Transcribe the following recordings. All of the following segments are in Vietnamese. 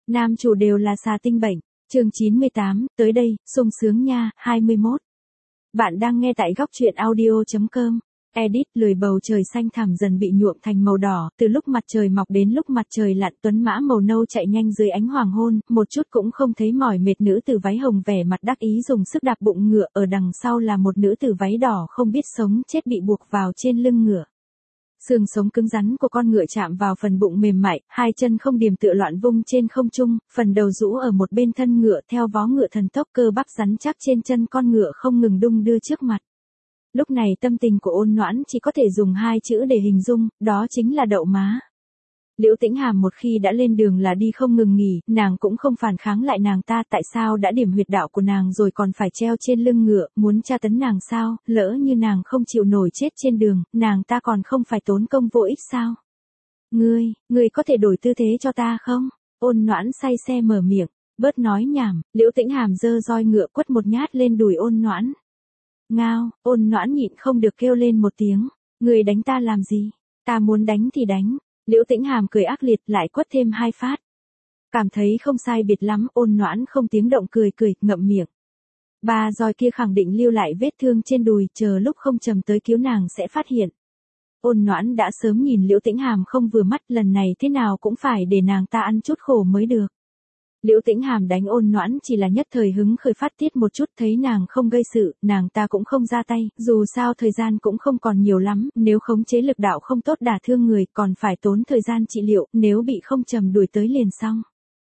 Nam chủ đều là xà tinh bệnh. Chương 98, tới đây, sung sướng nha, 21. Bạn đang nghe tại góc truyện audio.com. Edit. Lười bầu trời xanh thẳm dần bị nhuộm thành màu đỏ, từ lúc mặt trời mọc đến lúc mặt trời lặn, tuấn mã màu nâu chạy nhanh dưới ánh hoàng hôn, một chút cũng không thấy mỏi mệt. Nữ tử váy hồng vẻ mặt đắc ý dùng sức đạp bụng ngựa, ở đằng sau là một nữ tử váy đỏ không biết sống chết bị buộc vào trên lưng ngựa. Xương sống cứng rắn của con ngựa chạm vào phần bụng mềm mại, hai chân không điềm tựa loạn vung trên không trung, phần đầu rũ ở một bên thân ngựa, theo vó ngựa thần tốc, cơ bắp rắn chắc trên chân con ngựa không ngừng đung đưa trước mặt. Lúc này tâm tình của Ôn Noãn chỉ có thể dùng hai chữ để hình dung, đó chính là đậu má. Liễu Tĩnh Hàm một khi đã lên đường là đi không ngừng nghỉ, nàng cũng không phản kháng lại nàng ta, tại sao đã điểm huyệt đạo của nàng rồi còn phải treo trên lưng ngựa, muốn tra tấn nàng sao, lỡ như nàng không chịu nổi chết trên đường, nàng ta còn không phải tốn công vô ích sao? Ngươi có thể đổi tư thế cho ta không? Ôn Noãn say xe mở miệng, bớt nói nhảm. Liễu Tĩnh Hàm giơ roi ngựa quất một nhát lên đùi Ôn Noãn. Ngao. Ôn Noãn nhịn không được kêu lên một tiếng, ngươi đánh ta làm gì? Ta muốn đánh thì đánh. Liễu Tĩnh Hàm cười ác liệt lại quất thêm hai phát. Cảm thấy không sai biệt lắm, Ôn Noãn không tiếng động cười, ngậm miệng. Ba roi kia khẳng định lưu lại vết thương trên đùi, chờ lúc không trầm tới cứu nàng sẽ phát hiện. Ôn Noãn đã sớm nhìn Liễu Tĩnh Hàm không vừa mắt, lần này thế nào cũng phải để nàng ta ăn chút khổ mới được. Liễu Tĩnh Hàm đánh Ôn Noãn chỉ là nhất thời hứng khởi phát tiết một chút, thấy nàng không gây sự, nàng ta cũng không ra tay, dù sao thời gian cũng không còn nhiều lắm, nếu khống chế lực đạo không tốt đả thương người, còn phải tốn thời gian trị liệu, nếu bị không trầm đuổi tới liền xong.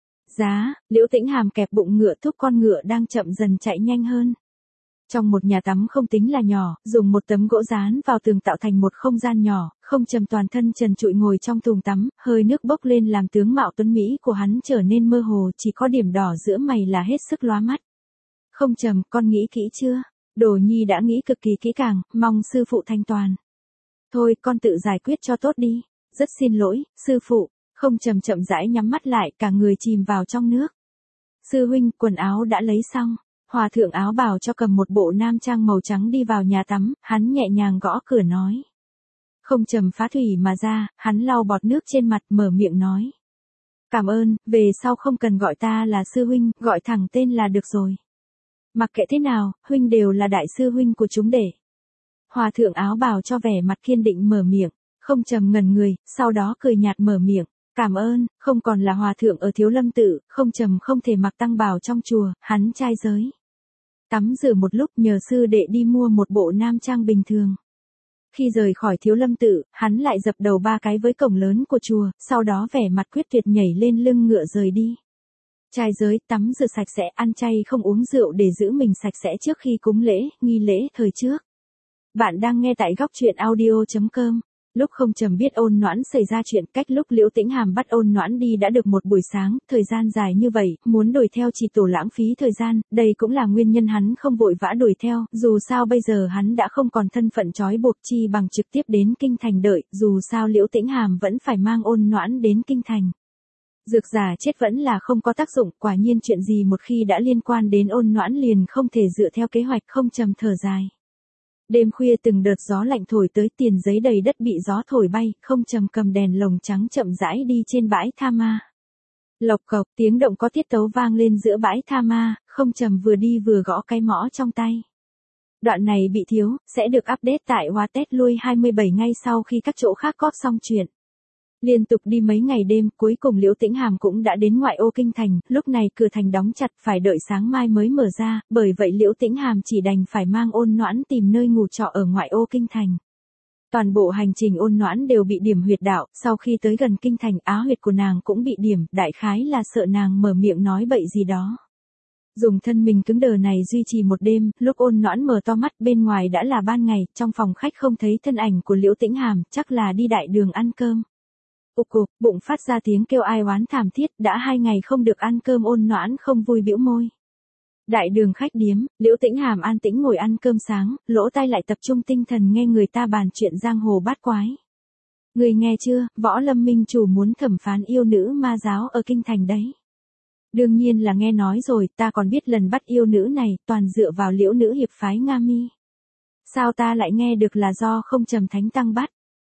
Liễu Tĩnh Hàm kẹp bụng ngựa thúc con ngựa đang chậm dần chạy nhanh hơn. Trong một nhà tắm không tính là nhỏ, dùng một tấm gỗ dán vào tường tạo thành một không gian nhỏ, không trầm toàn thân trần trụi ngồi trong thùng tắm, hơi nước bốc lên làm tướng mạo tuấn mỹ của hắn trở nên mơ hồ, chỉ có điểm đỏ giữa mày là hết sức lóa mắt. Không trầm, con nghĩ kỹ chưa? Đồ Nhi đã nghĩ cực kỳ kỹ càng, mong sư phụ thanh toàn. Thôi, con tự giải quyết cho tốt đi. Rất xin lỗi, sư phụ. Không trầm chậm rãi nhắm mắt lại, cả người chìm vào trong nước. Sư huynh, quần áo đã lấy xong. Hòa thượng áo bào cho cầm một bộ nam trang màu trắng đi vào nhà tắm, hắn nhẹ nhàng gõ cửa nói. Không trầm phá thủy mà ra, hắn lau bọt nước trên mặt mở miệng nói. Cảm ơn, về sau không cần gọi ta là sư huynh, gọi thẳng tên là được rồi. Mặc kệ thế nào, huynh đều là đại sư huynh của chúng để. Hòa thượng áo bào cho vẻ mặt kiên định mở miệng, không trầm ngẩn người, sau đó cười nhạt mở miệng. Cảm ơn, không còn là hòa thượng ở Thiếu Lâm tự, không trầm không thể mặc tăng bào trong chùa, hắn trai giới. Tắm rửa một lúc nhờ sư đệ đi mua một bộ nam trang bình thường. Khi rời khỏi Thiếu Lâm tự, hắn lại dập đầu ba cái với cổng lớn của chùa, sau đó vẻ mặt quyết tuyệt nhảy lên lưng ngựa rời đi. Trai giới, tắm rửa sạch sẽ, ăn chay không uống rượu để giữ mình sạch sẽ trước khi cúng lễ, nghi lễ thời trước. Bạn đang nghe tại góc truyện audio.com. Lúc không trầm biết Ôn Noãn xảy ra chuyện, cách lúc Liễu Tĩnh Hàm bắt Ôn Noãn đi đã được một buổi sáng, thời gian dài như vậy, muốn đuổi theo chỉ tổ lãng phí thời gian, đây cũng là nguyên nhân hắn không vội vã đuổi theo, dù sao bây giờ hắn đã không còn thân phận trói buộc, chi bằng trực tiếp đến kinh thành đợi, dù sao Liễu Tĩnh Hàm vẫn phải mang Ôn Noãn đến kinh thành. Dược giả chết vẫn là không có tác dụng, quả nhiên chuyện gì một khi đã liên quan đến Ôn Noãn liền không thể dựa theo kế hoạch. Không trầm thở dài. Đêm khuya từng đợt gió lạnh thổi tới, tiền giấy đầy đất bị gió thổi bay, không trầm cầm đèn lồng trắng chậm rãi đi trên bãi tha ma. Lộc cộc, tiếng động có tiết tấu vang lên giữa bãi tha ma, không trầm vừa đi vừa gõ cái mõ trong tay. Đoạn này bị thiếu, sẽ được update tại Hoa Tết lui 27 ngay sau khi các chỗ khác cóp xong chuyện. Liên tục đi mấy ngày đêm, cuối cùng Liễu Tĩnh Hàm cũng đã đến ngoại ô kinh thành, lúc này cửa thành đóng chặt, phải đợi sáng mai mới mở ra, bởi vậy Liễu Tĩnh Hàm chỉ đành phải mang Ôn Noãn tìm nơi ngủ trọ ở ngoại ô kinh thành. Toàn bộ hành trình Ôn Noãn đều bị điểm huyệt đạo, sau khi tới gần kinh thành, á huyệt của nàng cũng bị điểm, đại khái là sợ nàng mở miệng nói bậy gì đó. Dùng thân mình cứng đờ này duy trì một đêm, lúc Ôn Noãn mở to mắt bên ngoài đã là ban ngày, trong phòng khách không thấy thân ảnh của Liễu Tĩnh Hàm, chắc là đi đại đường ăn cơm. Cục, bụng phát ra tiếng kêu ai oán thảm thiết, đã 2 ngày không được ăn cơm. Ôn Noãn không vui bĩu môi. Đại đường khách điếm, Liễu Tĩnh Hàm an tĩnh ngồi ăn cơm sáng, lỗ tai lại tập trung tinh thần nghe người ta bàn chuyện giang hồ bát quái. Người nghe chưa, Võ Lâm minh chủ muốn thẩm phán yêu nữ ma giáo ở kinh thành đấy. Đương nhiên là nghe nói rồi, ta còn biết lần bắt yêu nữ này, toàn dựa vào Liễu nữ hiệp phái Nga Mi. Sao ta lại nghe được là do không trầm thánh tăng bắt?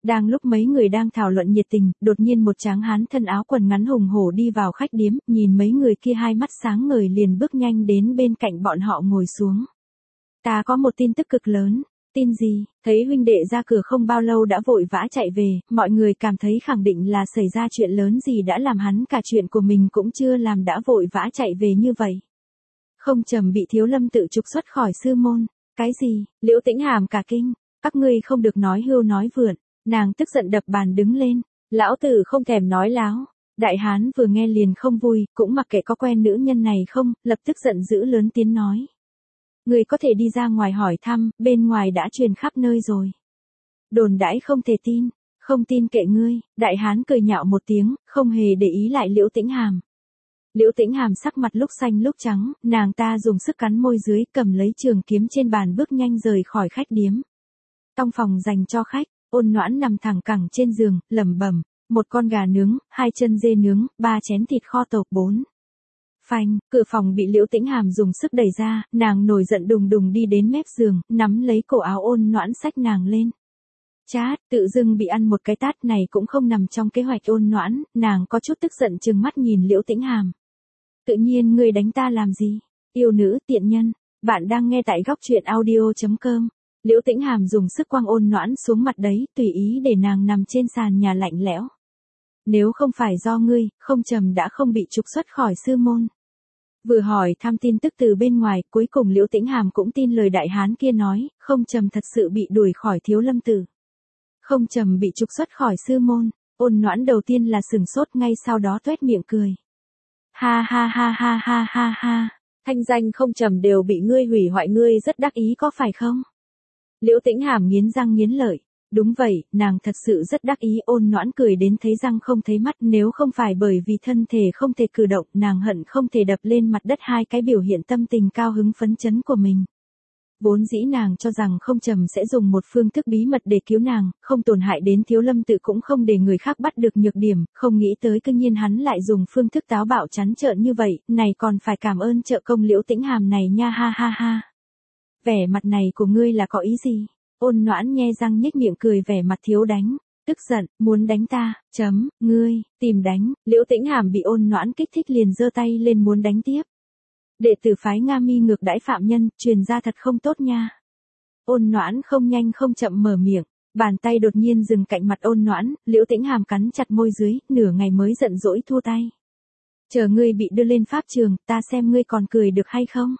Đang lúc mấy người đang thảo luận nhiệt tình, đột nhiên một tráng hán thân áo quần ngắn hùng hổ đi vào khách điếm, nhìn mấy người kia hai mắt sáng ngời liền bước nhanh đến bên cạnh bọn họ ngồi xuống. Ta có một tin tức cực lớn. Tin gì? Thấy huynh đệ ra cửa không bao lâu đã vội vã chạy về, mọi người cảm thấy khẳng định là xảy ra chuyện lớn gì đã làm hắn cả chuyện của mình cũng chưa làm đã vội vã chạy về như vậy. Không trầm bị Thiếu Lâm tự trục xuất khỏi sư môn. Cái gì? Liễu Tĩnh Hàm cả kinh. Các ngươi không được nói hưu nói vượn. Nàng tức giận đập bàn đứng lên. Lão tử không thèm nói láo. Đại hán vừa nghe liền không vui, cũng mặc kệ có quen nữ nhân này không, lập tức giận dữ lớn tiếng nói. Người có thể đi ra ngoài hỏi thăm, bên ngoài đã truyền khắp nơi rồi. Đồn đãi không thể tin, không tin kệ ngươi, đại hán cười nhạo một tiếng, không hề để ý lại Liễu Tĩnh Hàm. Liễu Tĩnh Hàm sắc mặt lúc xanh lúc trắng, nàng ta dùng sức cắn môi dưới, cầm lấy trường kiếm trên bàn bước nhanh rời khỏi khách điếm. Trong phòng dành cho khách, Ôn Noãn nằm thẳng cẳng trên giường, lẩm bẩm, một con gà nướng, 2 chân dê nướng, 3 chén thịt kho tộc 4. Phanh, cửa phòng bị Liễu Tĩnh Hàm dùng sức đẩy ra, nàng nổi giận đùng đùng đi đến mép giường, nắm lấy cổ áo Ôn Noãn xách nàng lên. Chát, tự dưng bị ăn một cái tát này cũng không nằm trong kế hoạch Ôn Noãn, nàng có chút tức giận trừng mắt nhìn Liễu Tĩnh Hàm. Tự nhiên ngươi đánh ta làm gì? Yêu nữ tiện nhân, bạn đang nghe tại góc truyện audio.com. Liễu Tĩnh Hàm dùng sức quăng Ôn Noãn xuống mặt đấy, tùy ý để nàng nằm trên sàn nhà lạnh lẽo. Nếu không phải do ngươi, không trầm đã không bị trục xuất khỏi sư môn. Vừa hỏi thăm tin tức từ bên ngoài, cuối cùng Liễu Tĩnh Hàm cũng tin lời đại hán kia nói, không trầm thật sự bị đuổi khỏi Thiếu Lâm tự. Không trầm bị trục xuất khỏi sư môn, Ôn Noãn đầu tiên là sừng sốt, ngay sau đó toét miệng cười. Ha ha ha ha ha ha ha, thanh danh không trầm đều bị ngươi hủy hoại, ngươi rất đắc ý có phải không? Liễu Tĩnh Hàm nghiến răng nghiến lợi. Đúng vậy, nàng thật sự rất đắc ý. Ôn Noãn cười đến thấy răng không thấy mắt, nếu không phải bởi vì thân thể không thể cử động, nàng hận không thể đập lên mặt đất hai cái biểu hiện tâm tình cao hứng phấn chấn của mình. Vốn dĩ nàng cho rằng không trầm sẽ dùng một phương thức bí mật để cứu nàng, không tổn hại đến Thiếu Lâm tự cũng không để người khác bắt được nhược điểm, không nghĩ tới cư nhiên hắn lại dùng phương thức táo bạo trắng trợn như vậy, này còn phải cảm ơn trợ công Liễu Tĩnh Hàm này nha, ha ha ha. Vẻ mặt này của ngươi là có ý gì? Ôn Noãn nhe răng nhếch miệng cười, vẻ mặt thiếu đánh, tức giận, muốn đánh ta, ngươi, tìm đánh. Liễu Tĩnh Hàm bị Ôn Noãn kích thích liền giơ tay lên muốn đánh tiếp. Đệ tử phái Nga Mi ngược đãi phạm nhân, truyền ra thật không tốt nha. Ôn Noãn không nhanh không chậm mở miệng, bàn tay đột nhiên dừng cạnh mặt Ôn Noãn, Liễu Tĩnh Hàm cắn chặt môi dưới, nửa ngày mới giận dỗi thua tay. Chờ ngươi bị đưa lên pháp trường, ta xem ngươi còn cười được hay không?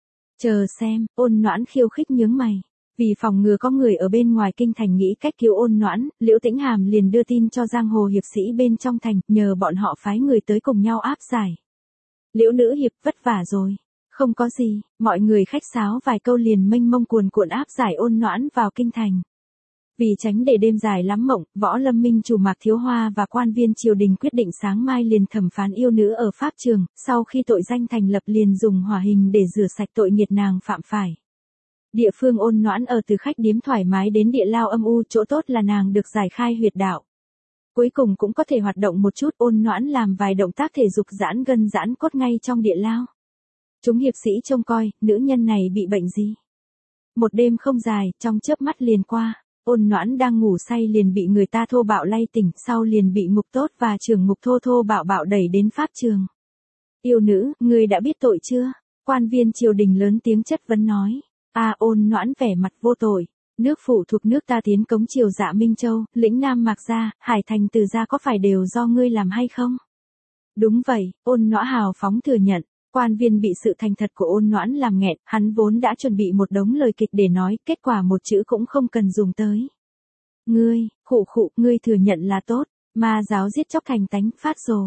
Chờ xem. Ôn Noãn khiêu khích nhướng mày. Vì phòng ngừa có người ở bên ngoài kinh thành nghĩ cách cứu Ôn Noãn, Liễu Tĩnh Hàm liền đưa tin cho giang hồ hiệp sĩ bên trong thành, nhờ bọn họ phái người tới cùng nhau áp giải. Liễu nữ hiệp vất vả rồi. Không có gì, mọi người khách sáo vài câu liền mênh mông cuồn cuộn áp giải Ôn Noãn vào kinh thành. Vì tránh để đêm dài lắm mộng, Võ Lâm Minh chủ Mạc Thiếu Hoa và quan viên triều đình quyết định sáng mai liền thẩm phán yêu nữ ở pháp trường, sau khi tội danh thành lập liền dùng hỏa hình để rửa sạch tội nghiệt nàng phạm phải. Địa phương Ôn Noãn ở từ khách điếm thoải mái đến địa lao âm u, chỗ tốt là nàng được giải khai huyệt đạo. Cuối cùng cũng có thể hoạt động một chút. Ôn Noãn làm vài động tác thể dục giãn gân giãn cốt ngay trong địa lao. Chúng hiệp sĩ trông coi, nữ nhân này bị bệnh gì? Một đêm không dài, trong chớp mắt liền qua. Ôn Noãn đang ngủ say liền bị người ta thô bạo lay tỉnh, sau liền bị ngục tốt và trưởng ngục thô bạo đẩy đến pháp trường. Yêu nữ, ngươi đã biết tội chưa? Quan viên triều đình lớn tiếng chất vấn nói. Ôn Noãn vẻ mặt vô tội. Nước phụ thuộc nước ta tiến cống triều Dạ Minh Châu, lĩnh Nam Mạc Gia, Hải Thành Từ Gia có phải đều do ngươi làm hay không? Đúng vậy. Ôn Noãn hào phóng thừa nhận. Quan viên bị sự thành thật của Ôn Noãn làm nghẹn, hắn vốn đã chuẩn bị một đống lời kịch để nói, kết quả một chữ cũng không cần dùng tới. Ngươi, ngươi thừa nhận là tốt, ma giáo giết chóc thành tánh, phát rồ.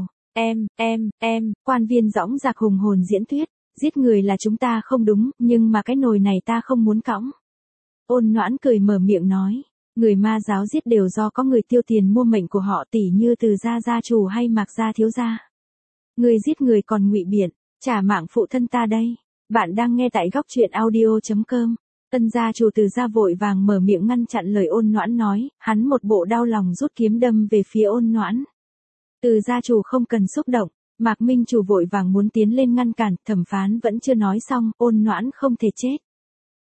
Quan viên dõng dạc hùng hồn diễn thuyết, giết người là chúng ta không đúng, nhưng mà cái nồi này ta không muốn cõng. Ôn Noãn cười mở miệng nói, người ma giáo giết đều do có người tiêu tiền mua mệnh của họ, tỷ như Từ gia gia chủ hay Mạc gia thiếu gia. Người giết người còn ngụy biện, trả mạng phụ thân ta đây. Bạn đang nghe tại góc truyện audio.com. Tân gia chủ Từ gia vội vàng mở miệng ngăn chặn lời Ôn Noãn nói, hắn một bộ đau lòng rút kiếm đâm về phía Ôn Noãn. Từ gia chủ không cần xúc động, Mạc Minh chủ vội vàng muốn tiến lên ngăn cản, thẩm phán vẫn chưa nói xong, Ôn Noãn không thể chết.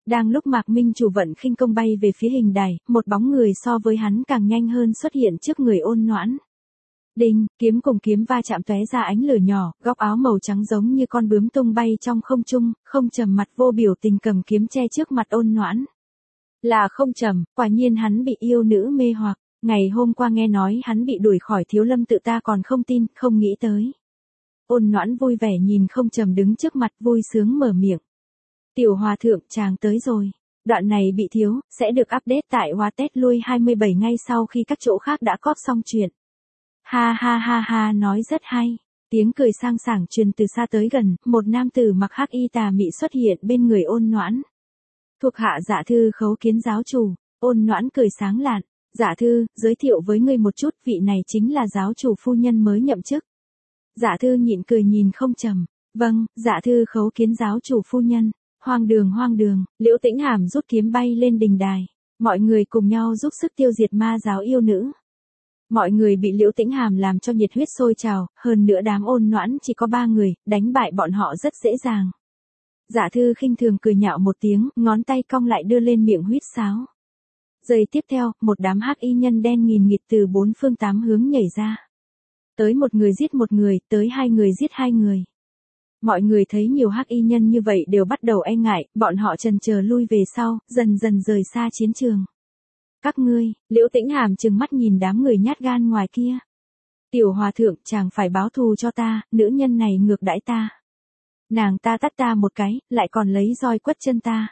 Đang lúc Mạc Minh Chủ vận khinh công bay về phía hình đài, một bóng người so với hắn càng nhanh hơn xuất hiện trước người Ôn Noãn. Đinh, kiếm cùng kiếm va chạm tóe ra ánh lửa nhỏ, góc áo màu trắng giống như con bướm tung bay trong không trung, Không Trầm mặt vô biểu tình cầm kiếm che trước mặt Ôn Noãn. Là Không Trầm, quả nhiên hắn bị yêu nữ mê hoặc, ngày hôm qua nghe nói hắn bị đuổi khỏi Thiếu Lâm tự ta còn không tin, không nghĩ tới. Ôn Noãn vui vẻ nhìn Không Trầm đứng trước mặt vui sướng mở miệng. Tiểu hòa thượng, chàng tới rồi. Đoạn này bị thiếu, sẽ được update tại Hoa Tết lui 27 ngay sau khi các chỗ khác đã cóp xong chuyện. Ha ha ha ha, nói rất hay. Tiếng cười sang sảng truyền từ xa tới gần, một nam tử mặc hắc y tà mị xuất hiện bên người Ôn Noãn. Thuộc hạ Dạ Thư khấu kiến giáo chủ. Ôn Noãn cười sáng lạn. Dạ Thư, giới thiệu với ngươi một chút, vị này chính là giáo chủ phu nhân mới nhậm chức. Dạ Thư nhịn cười nhìn Không Trầm. Vâng, Dạ Thư khấu kiến giáo chủ phu nhân. Hoang đường, Liễu Tĩnh Hàm rút kiếm bay lên đình đài. Mọi người cùng nhau giúp sức tiêu diệt ma giáo yêu nữ. Mọi người bị Liễu Tĩnh Hàm làm cho nhiệt huyết sôi trào, hơn nữa đám Ôn Noãn chỉ có 3 người, đánh bại bọn họ rất dễ dàng. Dạ Thư khinh thường cười nhạo một tiếng, ngón tay cong lại đưa lên miệng huýt sáo. Giây tiếp theo, một đám hắc y nhân đen nghìn nghịt từ 4 phương 8 hướng nhảy ra. Tới một người giết một người, tới 2 người giết 2 người. Mọi người thấy nhiều hắc y nhân như vậy đều bắt đầu e ngại, bọn họ chần chờ lui về sau, dần dần rời xa chiến trường. Các ngươi, Liễu Tĩnh Hàm trừng mắt nhìn đám người nhát gan ngoài kia. Tiểu hòa thượng, chàng phải báo thù cho ta, nữ nhân này ngược đãi ta. Nàng ta tát ta một cái, lại còn lấy roi quất chân ta.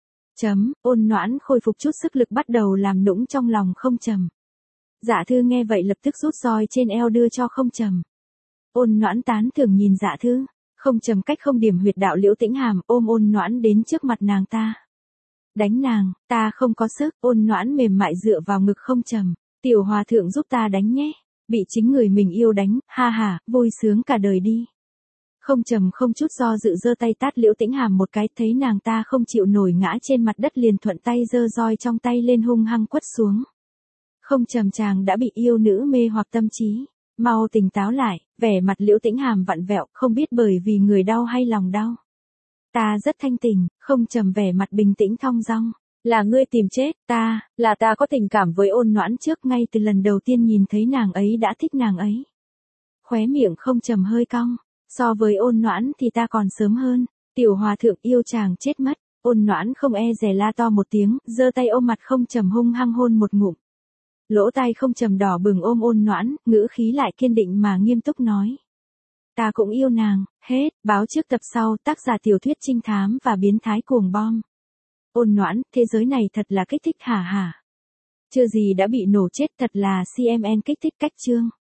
Ôn Noãn khôi phục chút sức lực bắt đầu làm nũng trong lòng Không Trầm. Dạ Thư nghe vậy lập tức rút roi trên eo đưa cho Không Trầm. Ôn Noãn tán thưởng nhìn Dạ Thư. Không Trầm cách không điểm huyệt đạo Liễu Tĩnh Hàm, ôm Ôn Noãn đến trước mặt nàng ta. Đánh nàng, ta không có sức. Ôn Noãn mềm mại dựa vào ngực Không Trầm. Tiểu hòa thượng giúp ta đánh nhé. Bị chính người mình yêu đánh, ha ha, vui sướng cả đời đi. Không Trầm không chút do dự giơ tay tát Liễu Tĩnh Hàm một cái, thấy nàng ta không chịu nổi ngã trên mặt đất liền thuận tay giơ roi trong tay lên hung hăng quất xuống. Không Trầm, chàng đã bị yêu nữ mê hoặc tâm trí. Mau tỉnh táo lại. Vẻ mặt Liễu Tĩnh Hàm vặn vẹo, không biết bởi vì người đau hay lòng đau. Ta rất thanh tỉnh. Không Trầm vẻ mặt bình tĩnh thong dong. Là ngươi tìm chết, là ta có tình cảm với Ôn Noãn trước, ngay từ lần đầu tiên nhìn thấy nàng ấy đã thích nàng ấy. Khóe miệng Không Trầm hơi cong. So với Ôn Noãn thì ta còn sớm hơn. Tiểu hòa thượng yêu chàng chết mất. Ôn Noãn không e dè la to một tiếng, giơ tay ôm mặt Không Trầm hung hăng hôn một ngụm. Lỗ tai Không Trầm đỏ bừng ôm Ôn Noãn, ngữ khí lại kiên định mà nghiêm túc nói. Ta cũng yêu nàng, hết, báo trước tập sau, tác giả tiểu thuyết trinh thám và biến thái cuồng bom. Ôn Noãn, thế giới này thật là kích thích hả hả. Chưa gì đã bị nổ chết, thật là CMN kích thích cách chương.